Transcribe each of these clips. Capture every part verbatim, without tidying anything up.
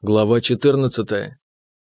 Глава четырнадцатая.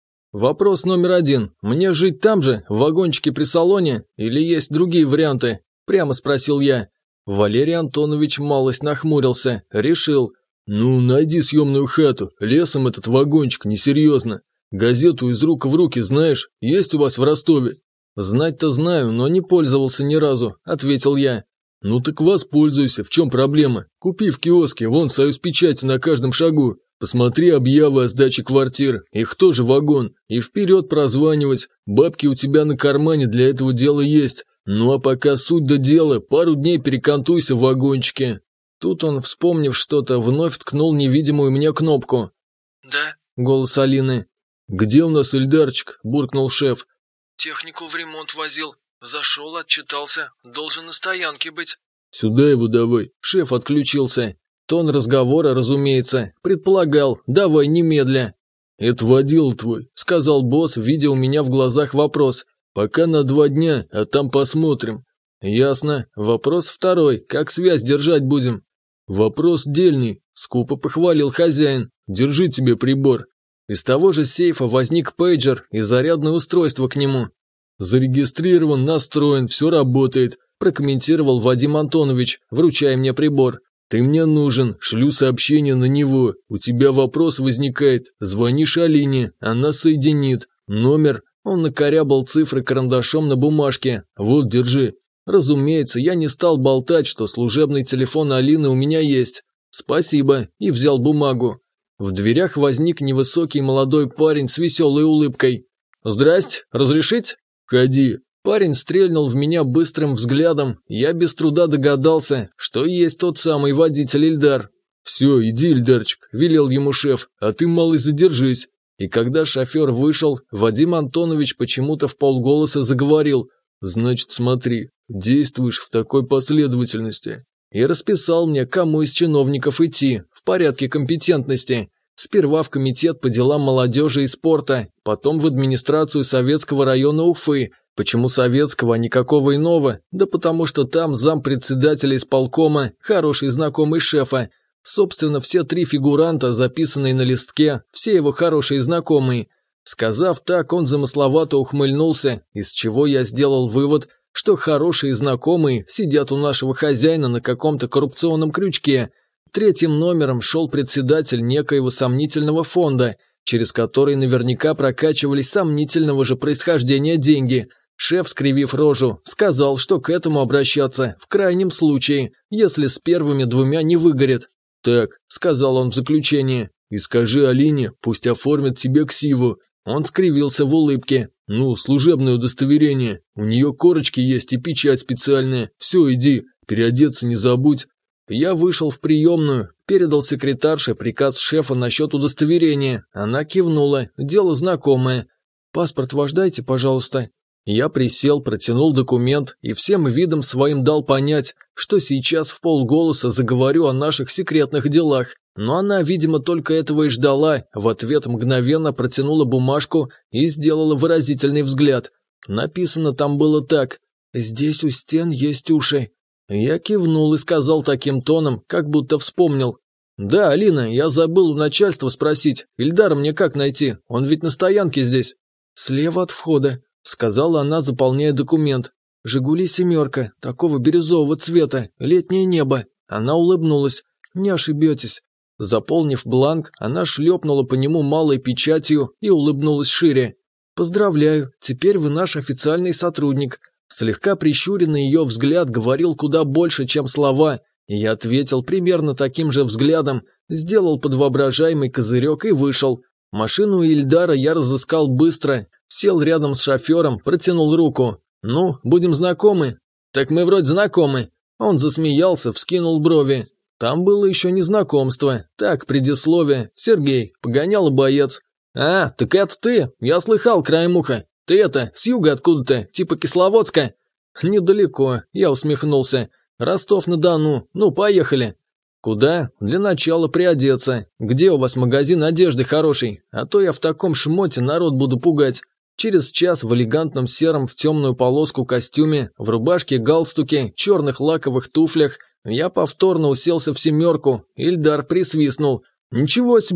Вопрос номер один. Мне жить там же, в вагончике при салоне, или есть другие варианты? Прямо спросил я. Валерий Антонович малость нахмурился, решил. Ну, найди съемную хату, лесом этот вагончик, несерьезно. Газету из рук в руки знаешь, есть у вас в Ростове? Знать-то знаю, но не пользовался ни разу, ответил я. Ну так воспользуйся, в чем проблема? Купи в киоске, вон союз печати на каждом шагу. Посмотри объявы о сдаче квартир, их тоже вагон, и вперед прозванивать, бабки у тебя на кармане для этого дела есть. Ну а пока суть до дела, пару дней перекантуйся в вагончике. Тут он, вспомнив что-то, вновь ткнул невидимую мне кнопку. «Да», — голос Алины. «Где у нас Ильдарчик?» – буркнул шеф. «Технику в ремонт возил. Зашел, отчитался. Должен на стоянке быть». «Сюда его давай». Шеф отключился. Тон разговора, разумеется, предполагал, давай немедля. «Это водила твой», – сказал босс, видя у меня в глазах вопрос. «Пока на два дня, а там посмотрим». «Ясно. Вопрос второй. Как связь держать будем?» «Вопрос дельный», – скупо похвалил хозяин. «Держи тебе прибор». Из того же сейфа возник пейджер и зарядное устройство к нему. «Зарегистрирован, настроен, все работает», – прокомментировал Вадим Антонович, вручая мне прибор. «Ты мне нужен, шлю сообщение на него. У тебя вопрос возникает. Звонишь Алине, она соединит. Номер». Он накорябал цифры карандашом на бумажке. «Вот, держи». Разумеется, я не стал болтать, что служебный телефон Алины у меня есть. «Спасибо», и взял бумагу. В дверях возник невысокий молодой парень с веселой улыбкой. «Здрасте, разрешить?» «Ходи». Парень стрельнул в меня быстрым взглядом, я без труда догадался, что есть тот самый водитель Ильдар. «Все, иди, Ильдарчик», – велел ему шеф, – «а ты, малый, задержись». И когда шофер вышел, Вадим Антонович почему-то вполголоса заговорил. «Значит, смотри, действуешь в такой последовательности». И расписал мне, кому из чиновников идти, в порядке компетентности. Сперва в комитет по делам молодежи и спорта, потом в администрацию Советского района Уфы. Почему Советского, а никакого иного? Да потому что там зампредседателя исполкома, хороший знакомый шефа. Собственно, все три фигуранта, записанные на листке, все его хорошие знакомые. Сказав так, он замысловато ухмыльнулся, из чего я сделал вывод, что хорошие знакомые сидят у нашего хозяина на каком-то коррупционном крючке. Третьим номером шел председатель некоего сомнительного фонда, через который наверняка прокачивались сомнительного же происхождения деньги. Шеф, скривив рожу, сказал, что к этому обращаться в крайнем случае, если с первыми двумя не выгорит. «Так», – сказал он в заключение, – «и скажи Алине, пусть оформит тебе ксиву». Он скривился в улыбке. «Ну, служебное удостоверение. У нее корочки есть и печать специальная. Все, иди, переодеться не забудь». Я вышел в приемную, передал секретарше приказ шефа насчет удостоверения. Она кивнула, дело знакомое. «Паспорт ваш дайте, пожалуйста». Я присел, протянул документ и всем видом своим дал понять, что сейчас в полголоса заговорю о наших секретных делах. Но она, видимо, только этого и ждала, в ответ мгновенно протянула бумажку и сделала выразительный взгляд. Написано там было так: «Здесь у стен есть уши». Я кивнул и сказал таким тоном, как будто вспомнил. «Да, Алина, я забыл у начальства спросить, Ильдара мне как найти? Он ведь на стоянке здесь». «Слева от входа», — сказала она, заполняя документ. «Жигули семерка, такого бирюзового цвета, летнее небо». Она улыбнулась. «Не ошибетесь». Заполнив бланк, она шлепнула по нему малой печатью и улыбнулась шире. «Поздравляю, теперь вы наш официальный сотрудник». Слегка прищуренный ее взгляд говорил куда больше, чем слова, и я ответил примерно таким же взглядом, сделал под воображаемый козырек и вышел. Машину Ильдара я разыскал быстро, сел рядом с шофером, протянул руку. «Ну, будем знакомы?» «Так мы вроде знакомы». Он засмеялся, вскинул брови. Там было еще не знакомство. Так, предисловие. Сергей, погонял боец. «А, так это ты? Я слыхал краем уха. Ты это, с юга откуда-то, типа Кисловодска?» «Недалеко», я усмехнулся. «Ростов-на-Дону. Ну, поехали». «Куда? Для начала приодеться. Где у вас магазин одежды хороший? А то я в таком шмоте народ буду пугать». Через час в элегантном сером в темную полоску костюме, в рубашке-галстуке, черных лаковых туфлях я повторно уселся в семерку. Ильдар присвистнул. «Ничего себе!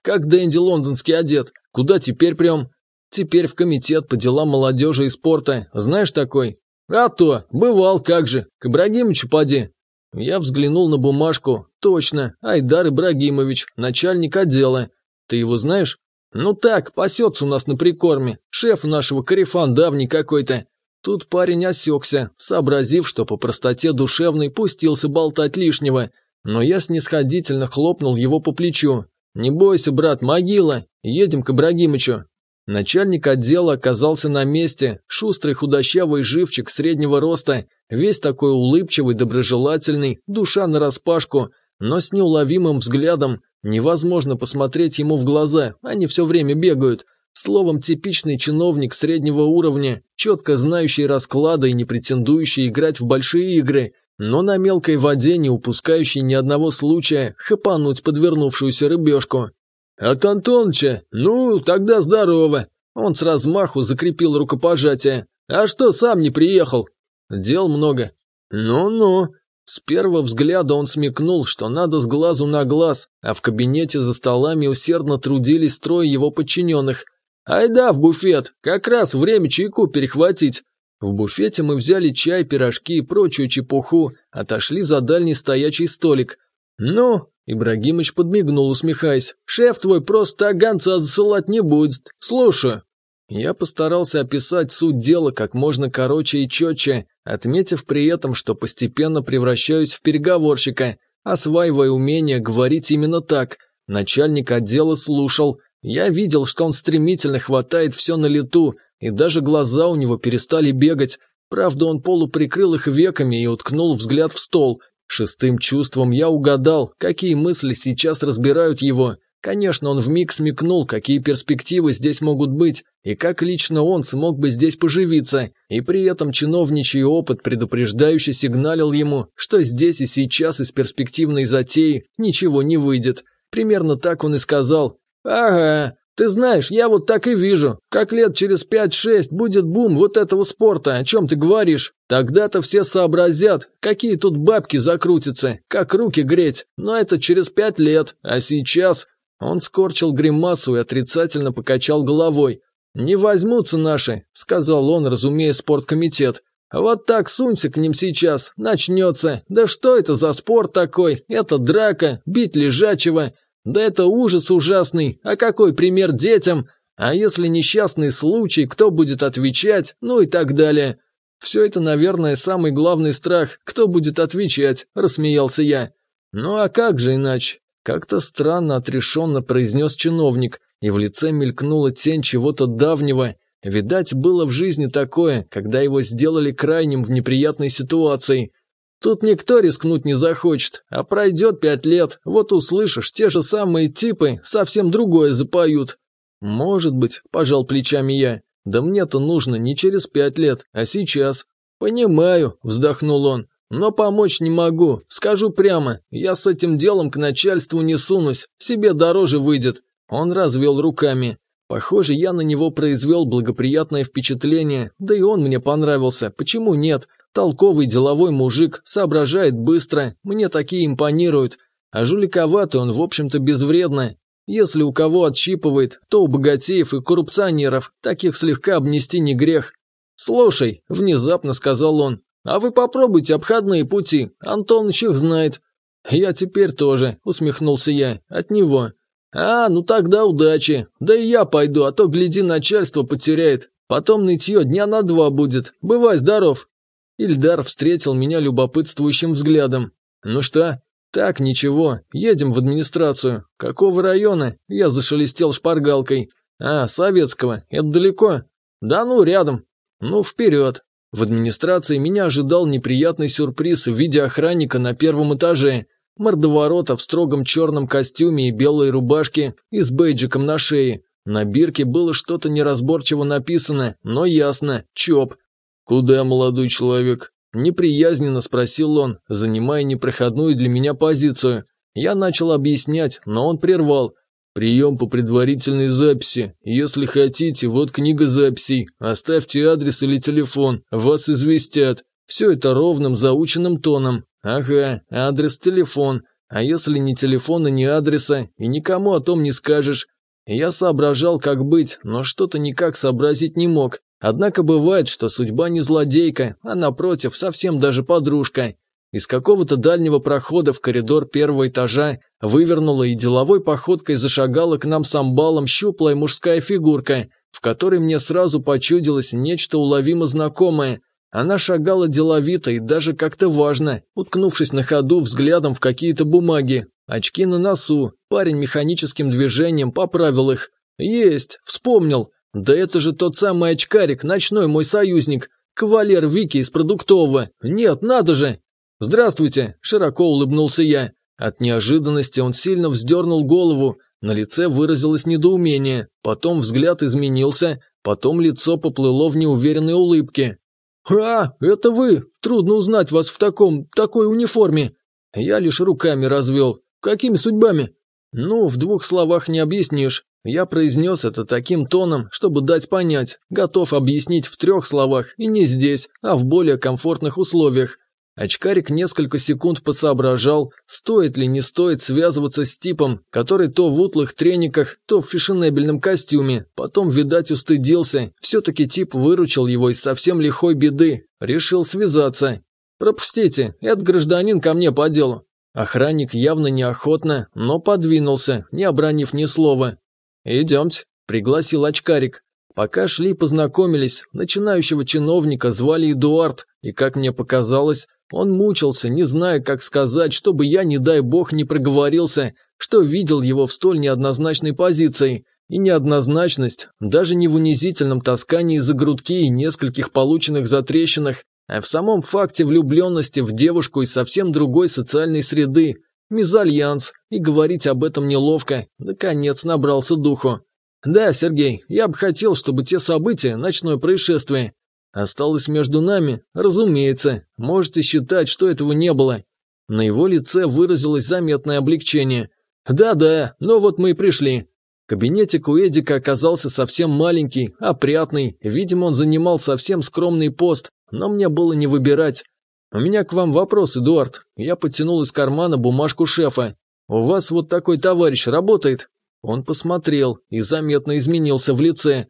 Как Дэнди лондонский одет. Куда теперь прям? Теперь в комитет по делам молодежи и спорта. Знаешь такой? А то, бывал как же. К Ибрагимовичу поди. Я взглянул на бумажку. Точно, Айдар Ибрагимович, начальник отдела. Ты его знаешь? Ну так, пасется у нас на прикорме. Шеф нашего корефан давний какой-то. Тут парень осекся, сообразив, что по простоте душевной пустился болтать лишнего. Но я снисходительно хлопнул его по плечу. «Не бойся, брат, могила. Едем к Ибрагимычу». Начальник отдела оказался на месте, шустрый худощавый живчик среднего роста, весь такой улыбчивый, доброжелательный, душа нараспашку, но с неуловимым взглядом. Невозможно посмотреть ему в глаза, они все время бегают. Словом, типичный чиновник среднего уровня, четко знающий расклады и не претендующий играть в большие игры, но на мелкой воде не упускающий ни одного случая хапануть подвернувшуюся рыбешку. «От Антоныча? Ну, тогда здорово!» Он с размаху закрепил рукопожатие. «А что сам не приехал?» «Дел много». «Ну-ну». С первого взгляда он смекнул, что надо с глазу на глаз, а в кабинете за столами усердно трудились трое его подчиненных. «Айда в буфет, как раз время чайку перехватить». В буфете мы взяли чай, пирожки и прочую чепуху, отошли за дальний стоячий столик. «Ну?» – Ибрагимыч подмигнул, усмехаясь. «Шеф твой просто так гонца засылать не будет. Слушаю». Я постарался описать суть дела как можно короче и четче, отметив при этом, что постепенно превращаюсь в переговорщика, осваивая умение говорить именно так. Начальник отдела слушал. Я видел, что он стремительно хватает все на лету, и даже глаза у него перестали бегать. Правда, он полуприкрыл их веками и уткнул взгляд в стол. Шестым чувством я угадал, какие мысли сейчас разбирают его. Конечно, он вмиг смекнул, какие перспективы здесь могут быть, и как лично он смог бы здесь поживиться, и при этом чиновничий опыт предупреждающе сигналил ему, что здесь и сейчас из перспективной затеи ничего не выйдет. Примерно так он и сказал. «Ага, ты знаешь, я вот так и вижу, как лет через пять-шесть будет бум вот этого спорта, о чем ты говоришь. Тогда-то все сообразят, какие тут бабки закрутятся, как руки греть, но это через пять лет, а сейчас...» Он скорчил гримасу и отрицательно покачал головой. «Не возьмутся наши», — сказал он, разумея спорткомитет. «Вот так сунься к ним сейчас, начнется. Да что это за спорт такой? Это драка, бить лежачего. Да это ужас ужасный. А какой пример детям? А если несчастный случай, кто будет отвечать? Ну и так далее». «Все это, наверное, самый главный страх. Кто будет отвечать?» – рассмеялся я. «Ну а как же иначе?» Как-то странно отрешенно произнес чиновник, и в лице мелькнула тень чего-то давнего. Видать, было в жизни такое, когда его сделали крайним в неприятной ситуации. Тут никто рискнуть не захочет, а пройдет пять лет, вот услышишь, те же самые типы совсем другое запоют. Может быть, пожал плечами я, да мне-то нужно не через пять лет, а сейчас. Понимаю, вздохнул он. Но помочь не могу, скажу прямо, я с этим делом к начальству не сунусь, себе дороже выйдет. Он развел руками. Похоже, я на него произвел благоприятное впечатление, да и он мне понравился, почему нет? Толковый деловой мужик, соображает быстро, мне такие импонируют. А жуликоватый он, в общем-то, безвредно. Если у кого отщипывает, то у богатеев и коррупционеров, таких слегка обнести не грех. «Слушай», – внезапно сказал он, – «а вы попробуйте обходные пути, Антоныч их знает». «Я теперь тоже», – усмехнулся я, – «от него». «А, ну тогда удачи, да и я пойду, а то, гляди, начальство потеряет, потом нытье дня на два будет, бывай здоров». Ильдар встретил меня любопытствующим взглядом. «Ну что?» «Так, ничего, едем в администрацию». «Какого района?» – я зашелестел шпаргалкой. «А, Советского, это далеко?» «Да ну, рядом». «Ну, вперед». В администрации меня ожидал неприятный сюрприз в виде охранника на первом этаже. Мордоворота в строгом черном костюме и белой рубашке и с бейджиком на шее. На бирке было что-то неразборчиво написано, но ясно – ЧОП. «Куда, молодой человек?» – неприязненно спросил он, занимая непроходную для меня позицию. Я начал объяснять, но он прервал. «Прием по предварительной записи. Если хотите, вот книга записей. Оставьте адрес или телефон, вас известят». Все это ровным заученным тоном. Ага, адрес, телефон. А если ни телефона, ни адреса, и никому о том не скажешь? Я соображал, как быть, но что-то никак сообразить не мог. Однако бывает, что судьба не злодейка, а напротив, совсем даже подружка. Из какого-то дальнего прохода в коридор первого этажа вывернула и деловой походкой зашагала к нам с амбалом щуплая мужская фигурка, в которой мне сразу почудилось нечто уловимо знакомое. Она шагала деловито и даже как-то важно, уткнувшись на ходу взглядом в какие-то бумаги. Очки на носу, парень механическим движением поправил их. Есть, вспомнил. Да это же тот самый очкарик, ночной мой союзник, кавалер Вики из продуктового. Нет, надо же! «Здравствуйте!» – широко улыбнулся я. От неожиданности он сильно вздернул голову, на лице выразилось недоумение, потом взгляд изменился, потом лицо поплыло в неуверенной улыбке. «А, это вы! Трудно узнать вас в таком, такой униформе!» Я лишь руками развел. «Какими судьбами?» «Ну, в двух словах не объяснишь. Я произнес это таким тоном, чтобы дать понять, готов объяснить в трех словах, и не здесь, а в более комфортных условиях». Очкарик несколько секунд посоображал, стоит ли не стоит связываться с типом, который то в утлых трениках, то в фешенебельном костюме. Потом, видать, устыдился, все-таки тип выручил его из совсем лихой беды. Решил связаться. «Пропустите, этот гражданин ко мне по делу». Охранник явно неохотно, но подвинулся, не обронив ни слова. «Идемте», – пригласил очкарик. Пока шли, познакомились, начинающего чиновника звали Эдуард, и, как мне показалось, он мучился, не зная, как сказать, чтобы я, не дай бог, не проговорился, что видел его в столь неоднозначной позиции. И неоднозначность даже не в унизительном таскании за грудки и нескольких полученных затрещинах, а в самом факте влюбленности в девушку из совсем другой социальной среды. Мезальянс, и говорить об этом неловко, наконец набрался духу. «Да, Сергей, я бы хотел, чтобы те события, ночное происшествие, осталось между нами, разумеется, можете считать, что этого не было». На его лице выразилось заметное облегчение. «Да-да, но вот мы и пришли». Кабинетик у Эдика оказался совсем маленький, опрятный, видимо, он занимал совсем скромный пост, но мне было не выбирать. «У меня к вам вопрос, Эдуард». Я потянул из кармана бумажку шефа. «У вас вот такой товарищ работает?» Он посмотрел и заметно изменился в лице.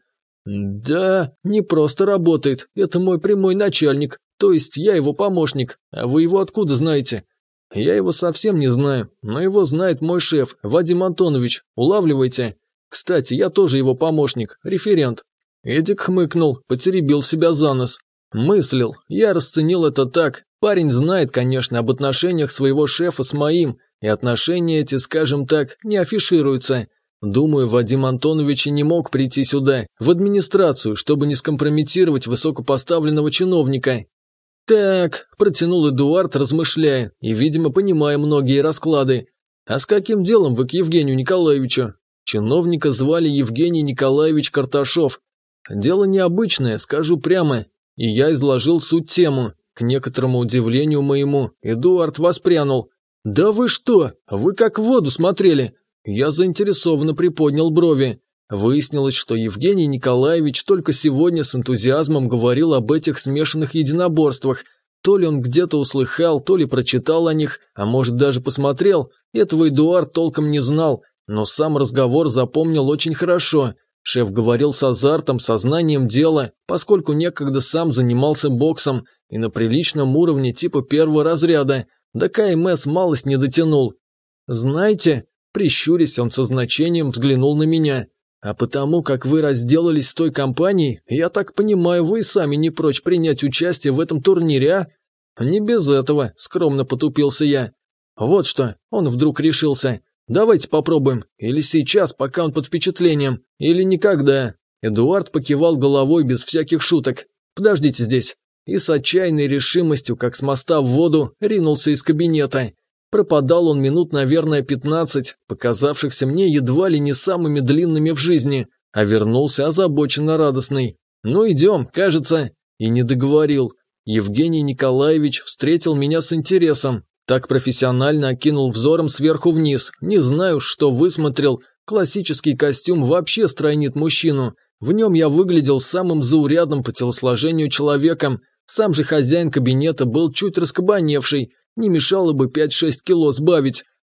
«Да, не просто работает, это мой прямой начальник, то есть я его помощник, а вы его откуда знаете?» «Я его совсем не знаю, но его знает мой шеф, Вадим Антонович, улавливайте. Кстати, я тоже его помощник, референт». Эдик хмыкнул, потеребил себя за нос. Мыслил, я расценил это так, парень знает, конечно, об отношениях своего шефа с моим, и отношения эти, скажем так, не афишируются. Думаю, Вадим Антонович и не мог прийти сюда, в администрацию, чтобы не скомпрометировать высокопоставленного чиновника. «Так», – протянул Эдуард, размышляя, и, видимо, понимая многие расклады. «А с каким делом вы к Евгению Николаевичу?» Чиновника звали Евгений Николаевич Карташов. «Дело необычное, скажу прямо». И я изложил суть тему. К некоторому удивлению моему, Эдуард воспрянул. «Да вы что? Вы как в воду смотрели!» Я заинтересованно приподнял брови. Выяснилось, что Евгений Николаевич только сегодня с энтузиазмом говорил об этих смешанных единоборствах. То ли он где-то услыхал, то ли прочитал о них, а может даже посмотрел. Этого Эдуард толком не знал, но сам разговор запомнил очень хорошо. Шеф говорил с азартом, сознанием дела, поскольку некогда сам занимался боксом и на приличном уровне типа первого разряда. До КМС малость не дотянул. «Знаете», прищурясь, он со значением взглянул на меня. «А потому, как вы разделались с той компанией, я так понимаю, вы сами не прочь принять участие в этом турнире, а?» «Не без этого», – скромно потупился я. «Вот что», – он вдруг решился. «Давайте попробуем. Или сейчас, пока он под впечатлением, или никогда». Эдуард покивал головой без всяких шуток. «Подождите здесь». И с отчаянной решимостью, как с моста в воду, ринулся из кабинета. Пропадал он минут, наверное, пятнадцать, показавшихся мне едва ли не самыми длинными в жизни, а вернулся озабоченно радостный. «Ну идем, кажется». И не договорил. Евгений Николаевич встретил меня с интересом. Так профессионально окинул взором сверху вниз. Не знаю, что высмотрел. Классический костюм вообще стройнит мужчину. В нем я выглядел самым заурядным по телосложению человеком. Сам же хозяин кабинета был чуть раскабаневший. Не мешало бы пять-шесть кило сбавить.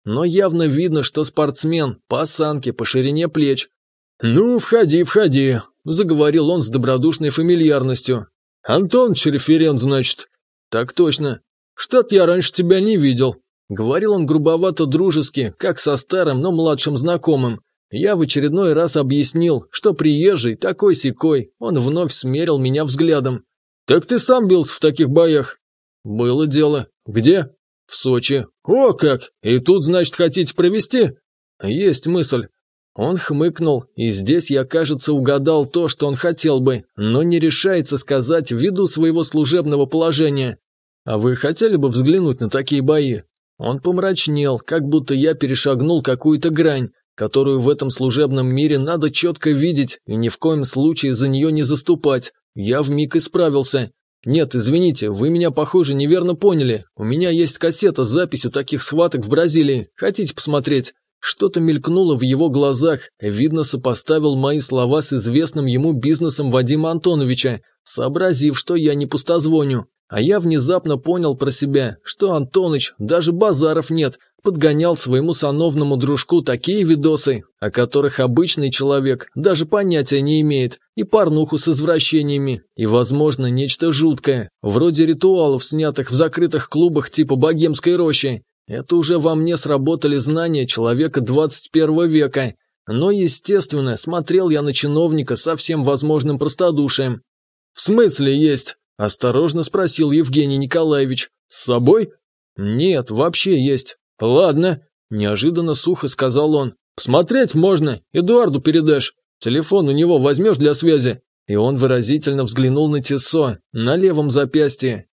но явно видно, что спортсмен, по осанке, по ширине плеч. «Ну, входи, входи», – заговорил он с добродушной фамильярностью. «Антоныч референт, значит?» «Так точно. Что-то я раньше тебя не видел», – говорил он грубовато-дружески, как со старым, но младшим знакомым. Я в очередной раз объяснил, что приезжий, такой-сякой, он вновь смерил меня взглядом. «Так ты сам бился в таких боях?» «Было дело. Где?» «В Сочи». «О как! И тут, значит, хотите провести?» «Есть мысль». Он хмыкнул, и здесь я, кажется, угадал то, что он хотел бы, но не решается сказать ввиду своего служебного положения. «А вы хотели бы взглянуть на такие бои?» Он помрачнел, как будто я перешагнул какую-то грань, которую в этом служебном мире надо четко видеть и ни в коем случае за нее не заступать. Я вмиг исправился. «Нет, извините, вы меня, похоже, неверно поняли. У меня есть кассета с записью таких схваток в Бразилии. Хотите посмотреть?» Что-то мелькнуло в его глазах. Видно, сопоставил мои слова с известным ему бизнесом Вадима Антоновича, сообразив, что я не пустозвоню. А я внезапно понял про себя, что Антоныч, даже базаров нет, подгонял своему сановному дружку такие видосы, о которых обычный человек даже понятия не имеет, и порнуху с извращениями, и, возможно, нечто жуткое, вроде ритуалов, снятых в закрытых клубах типа «Богемской рощи». Это уже во мне сработали знания человека двадцать первого века, но, естественно, смотрел я на чиновника со всем возможным простодушием. «В смысле есть?» – осторожно спросил Евгений Николаевич. «С собой?» «Нет, вообще есть». «Ладно», – неожиданно сухо сказал он. «Посмотреть можно, Эдуарду передашь. Телефон у него возьмешь для связи». И он выразительно взглянул на Тиссо на левом запястье.